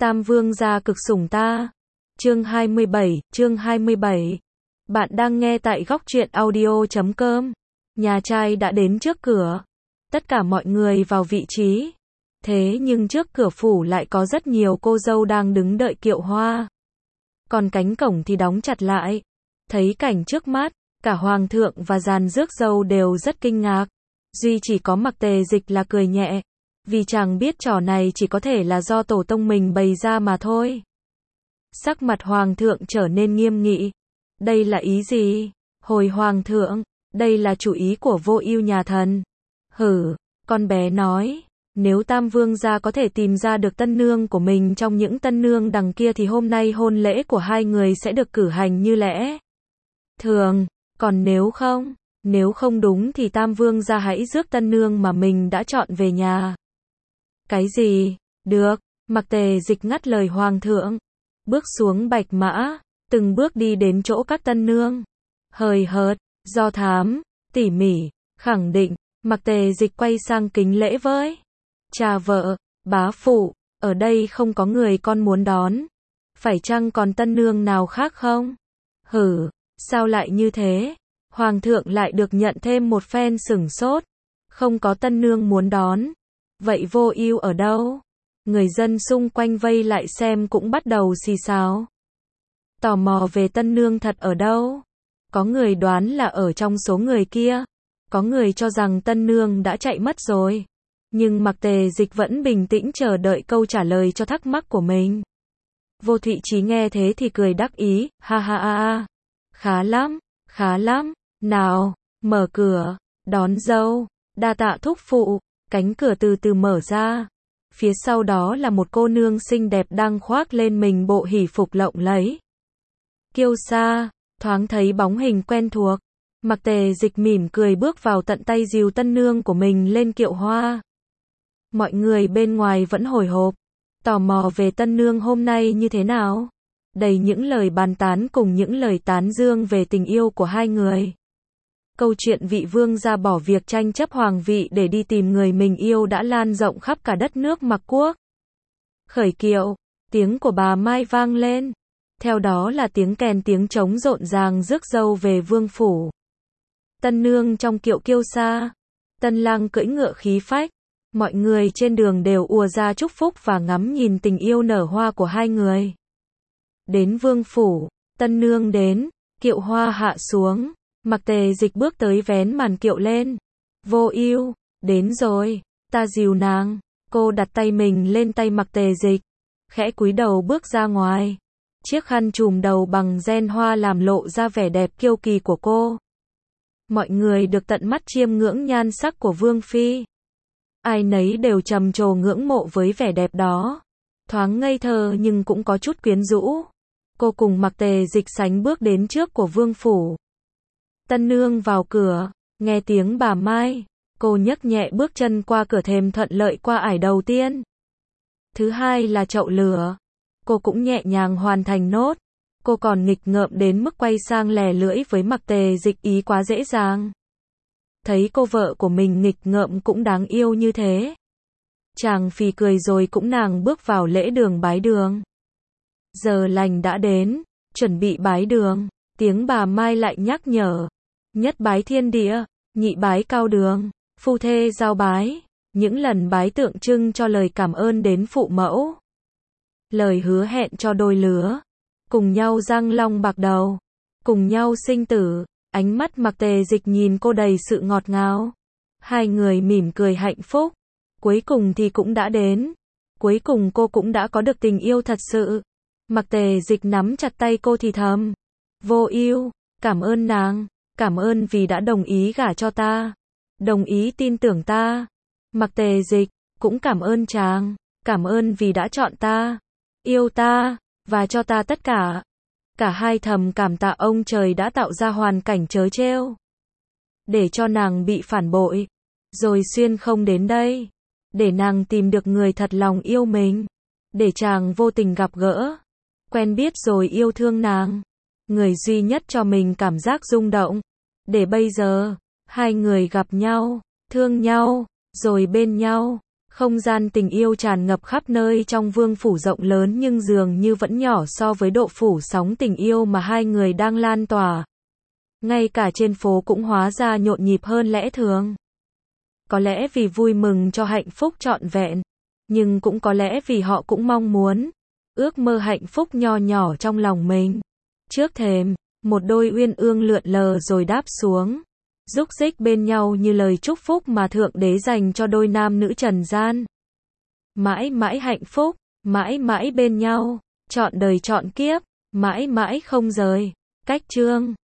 Tam vương gia cực sủng ta. Chương 27. Bạn đang nghe tại góc truyện audio.com. Nhà trai đã đến trước cửa. Tất cả mọi người vào vị trí. Thế nhưng trước cửa phủ lại có rất nhiều cô dâu đang đứng đợi kiệu hoa. Còn cánh cổng thì đóng chặt lại. Thấy cảnh trước mắt, cả hoàng thượng và dàn rước dâu đều rất kinh ngạc. Duy chỉ có Mặc Tề Dịch là cười nhẹ. Vì chàng biết trò này chỉ có thể là do tổ tông mình bày ra mà thôi. Sắc mặt hoàng thượng trở nên nghiêm nghị. Đây là ý gì? Hồi hoàng thượng, đây là chủ ý của Vô Ưu nhà thần. Hử, con bé nói, nếu Tam vương gia có thể tìm ra được tân nương của mình trong những tân nương đằng kia thì hôm nay hôn lễ của hai người sẽ được cử hành như lẽ thường, còn nếu không đúng thì Tam vương gia hãy rước tân nương mà mình đã chọn về nhà. Cái gì? Được, Mặc Tề Dịch ngắt lời hoàng thượng, bước xuống bạch mã, từng bước đi đến chỗ các tân nương. Hời hợt, do thám, tỉ mỉ, khẳng định, Mặc Tề Dịch quay sang kính lễ với cha vợ, bá phụ, ở đây không có người con muốn đón. Phải chăng còn tân nương nào khác không? Hử, sao lại như thế? Hoàng thượng lại được nhận thêm một phen sửng sốt. Không có tân nương muốn đón. Vậy Vô Ưu ở đâu? Người dân xung quanh vây lại xem cũng bắt đầu xì xào. Tò mò về tân nương thật ở đâu? Có người đoán là ở trong số người kia. Có người cho rằng tân nương đã chạy mất rồi. Nhưng Mặc Tề Dịch vẫn bình tĩnh chờ đợi câu trả lời cho thắc mắc của mình. Vô Thụy Trí nghe thế thì cười đắc ý, ha ha ha ha. Khá lắm, nào, mở cửa, đón dâu, đa tạ thúc phụ. Cánh cửa từ từ mở ra. Phía sau đó là một cô nương xinh đẹp đang khoác lên mình bộ hỷ phục lộng lẫy. Kiêu sa, thoáng thấy bóng hình quen thuộc. Mặc Tề Dịch mỉm cười bước vào tận tay dìu tân nương của mình lên kiệu hoa. Mọi người bên ngoài vẫn hồi hộp, tò mò về tân nương hôm nay như thế nào. Đầy những lời bàn tán cùng những lời tán dương về tình yêu của hai người. Câu chuyện vị vương gia bỏ việc tranh chấp hoàng vị để đi tìm người mình yêu đã lan rộng khắp cả đất nước Mặc Quốc. Khởi kiệu, tiếng của bà Mai vang lên. Theo đó là tiếng kèn tiếng trống rộn ràng rước dâu về vương phủ. Tân nương trong kiệu kiêu sa, tân lang cưỡi ngựa khí phách. Mọi người trên đường đều ùa ra chúc phúc và ngắm nhìn tình yêu nở hoa của hai người. Đến vương phủ, tân nương đến, kiệu hoa hạ xuống. Mặc Tề Dịch bước tới vén màn kiệu lên. Vô Ưu, đến rồi, ta dìu nàng. Cô đặt tay mình lên tay Mặc Tề Dịch, khẽ cúi đầu bước ra ngoài. Chiếc khăn trùm đầu bằng ren hoa làm lộ ra vẻ đẹp kiêu kỳ của cô. Mọi người được tận mắt chiêm ngưỡng nhan sắc của vương phi. Ai nấy đều trầm trồ ngưỡng mộ với vẻ đẹp đó. Thoáng ngây thơ nhưng cũng có chút quyến rũ. Cô cùng Mặc Tề Dịch sánh bước đến trước của vương phủ. Tân nương vào cửa, nghe tiếng bà Mai, cô nhấc nhẹ bước chân qua cửa thềm thuận lợi qua ải đầu tiên. Thứ hai là chậu lửa. Cô cũng nhẹ nhàng hoàn thành nốt. Cô còn nghịch ngợm đến mức quay sang lè lưỡi với Mặc Tề Dịch ý quá dễ dàng. Thấy cô vợ của mình nghịch ngợm cũng đáng yêu như thế. Chàng phì cười rồi cũng nàng bước vào lễ đường bái đường. Giờ lành đã đến, chuẩn bị bái đường. Tiếng bà Mai lại nhắc nhở. Nhất bái thiên địa, nhị bái cao đường, phu thê giao bái. Những lần bái tượng trưng cho lời cảm ơn đến phụ mẫu. Lời hứa hẹn cho đôi lứa. Cùng nhau răng long bạc đầu. Cùng nhau sinh tử. Ánh mắt Mặc Tề Dịch nhìn cô đầy sự ngọt ngào. Hai người mỉm cười hạnh phúc. Cuối cùng thì cũng đã đến. Cuối cùng cô cũng đã có được tình yêu thật sự. Mặc Tề Dịch nắm chặt tay cô thì thầm. Vô Ưu, cảm ơn nàng. Cảm ơn vì đã đồng ý gả cho ta. Đồng ý tin tưởng ta. Mặc Tề Dịch, cũng cảm ơn chàng. Cảm ơn vì đã chọn ta. Yêu ta, và cho ta tất cả. Cả hai thầm cảm tạ ông trời đã tạo ra hoàn cảnh trớ trêu. Để cho nàng bị phản bội. Rồi xuyên không đến đây. Để nàng tìm được người thật lòng yêu mình. Để chàng vô tình gặp gỡ. Quen biết rồi yêu thương nàng. Người duy nhất cho mình cảm giác rung động. Để bây giờ, hai người gặp nhau, thương nhau, rồi bên nhau. Không gian tình yêu tràn ngập khắp nơi trong vương phủ rộng lớn nhưng dường như vẫn nhỏ so với độ phủ sóng tình yêu mà hai người đang lan tỏa. Ngay cả trên phố cũng hóa ra nhộn nhịp hơn lẽ thường. Có lẽ vì vui mừng cho hạnh phúc trọn vẹn, nhưng cũng có lẽ vì họ cũng mong muốn, ước mơ hạnh phúc nho nhỏ trong lòng mình. Trước thềm, một đôi uyên ương lượn lờ rồi đáp xuống, rúc rích bên nhau như lời chúc phúc mà Thượng Đế dành cho đôi nam nữ trần gian. Mãi mãi hạnh phúc, mãi mãi bên nhau, trọn đời trọn kiếp, mãi mãi không rời. Cách chương